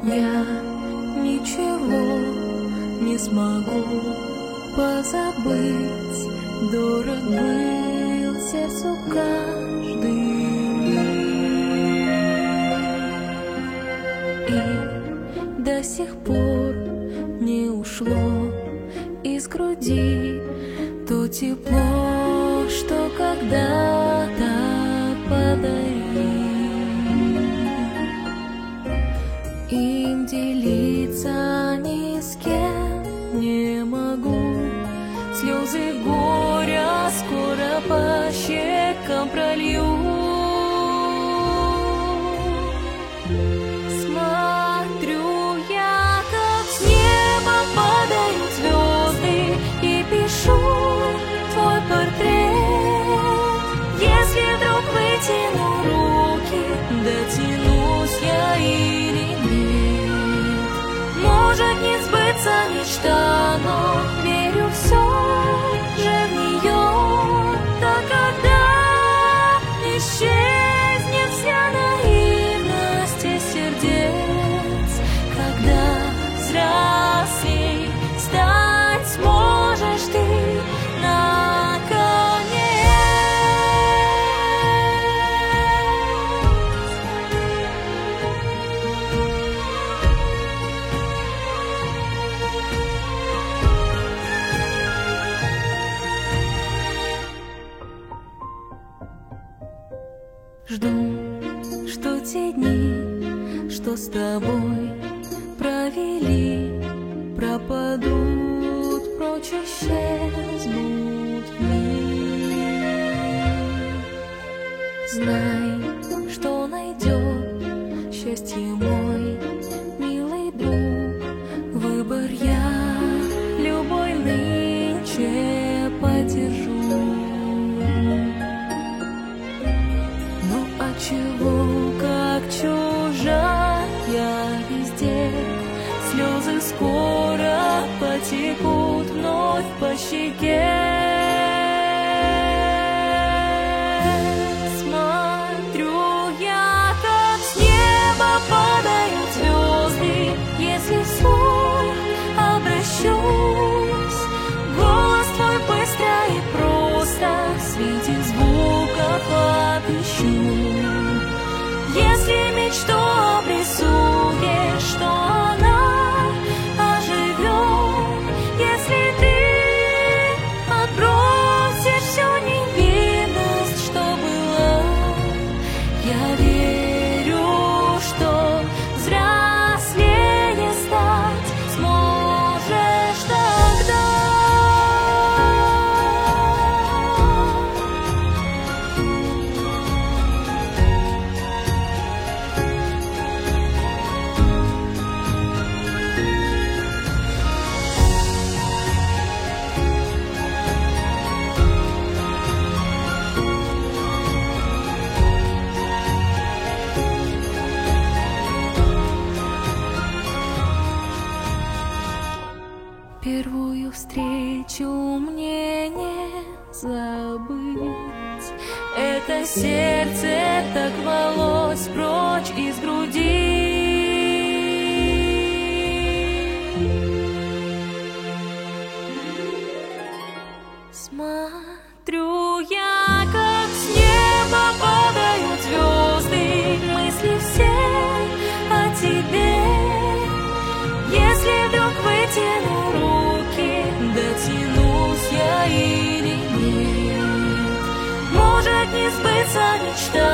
Я ничего не смогу позабыть. Дорог был сердцу каждый миг, и до сих пор не ушло из груди то тепло, что когда-то подарил. Им делиться ни с кем не могу. Слезы горя скоро по щекам пролью. Смотрю я, как с неба падают звезды, и пишу твой портрет. Если вдруг вытяну руки, дотянусь я или нет. Может не сбыться мечта, но верю все же в нее. Так когда исчезнет вся наивность из сердец, когда взрослей стать сможешь ты жду, что те дни, что с тобой провели, пропадут, прочь исчезнут вмиг. Знай, что найдет счастье мой милый друг. Выбор я любой нынче поддержу. Чего, как чужая везде, слезы скоро потекут вновь по щеке. Смотрю я, как с неба падают звезды, если вслух обращусь. Голос твой быстро и просто в свете звуков отыщу. Если мечту обрисуешь, что она оживет. Если ты отбросишь всю невинность, что была, я верю, что взрослее стать сможешь тогда. Первую встречу мне не забыть. Это сердце так рвалось прочь из груди. Смотрю я, как с неба падают звезды, мысли все о тебе. Если вдруг вытяну руки, дотянусь я или нет. Может не сбыться мечта,